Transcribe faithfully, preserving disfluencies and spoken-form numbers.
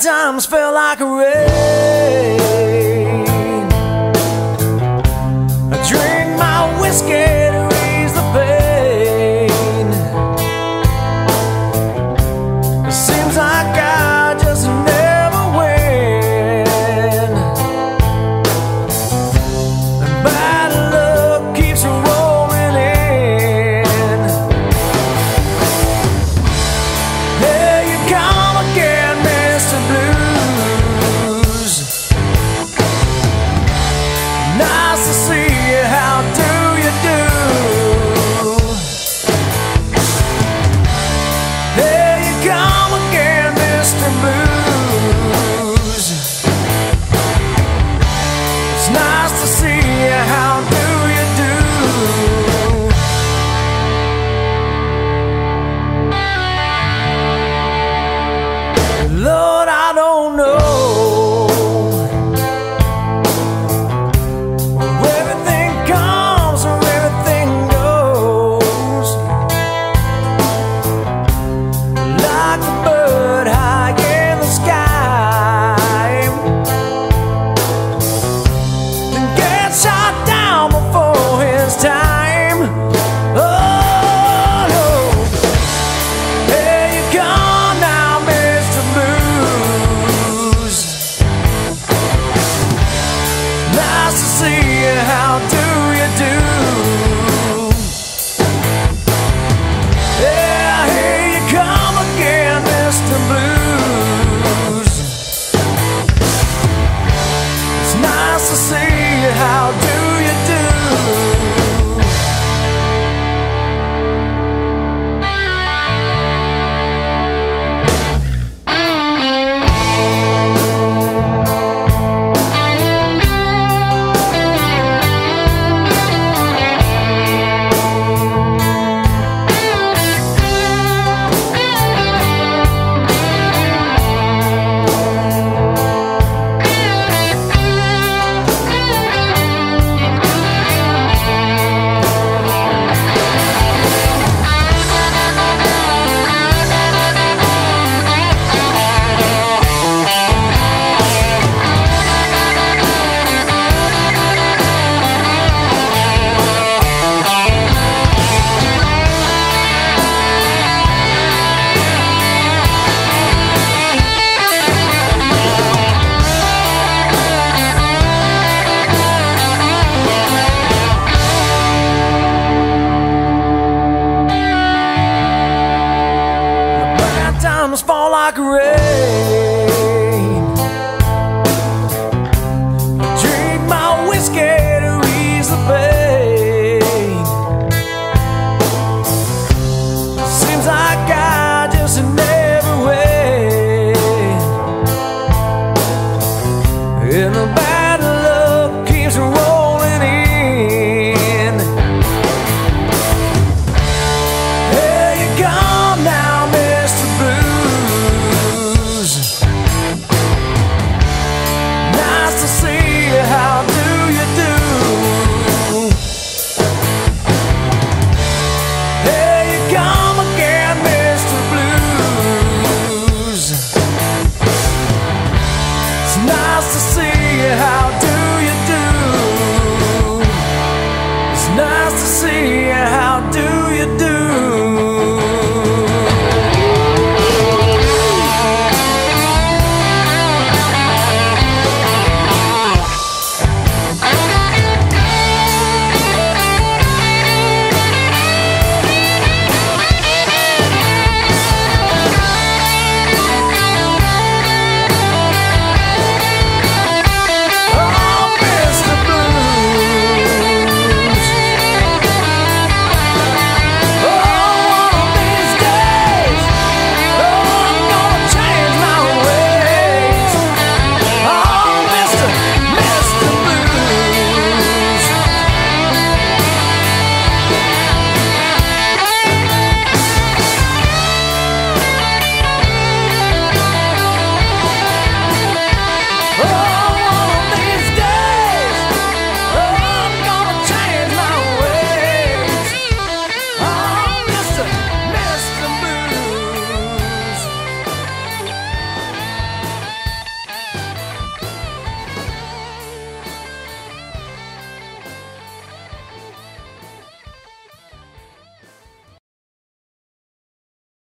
times felt like rain. I drink my whiskey to ease the pain. It seems like I just never win, and bad luck keeps rolling in. Here you come again, Mister Blues. Nice to see you, how do you do? Here you come again, Mister Blues. It's nice to see you, how do you do? Lord, I don't know where everything comes or everything goes. Like a bird high in the sky, then gets shot down before his time. Oh no, here you come now, Mister Blues. Nice to see you, how do you do? Yeah, here you come again, Mister Blues. It's nice to see you, how do you do? Bad times fall like rain. Drink my whiskey to ease the pain. Seems like I just never win, and the bad luck keeps rolling in. Here you come now, Mister Blues. Nice to see you, how do you do? Here you come again, Mister Blues. It's nice to see you, how do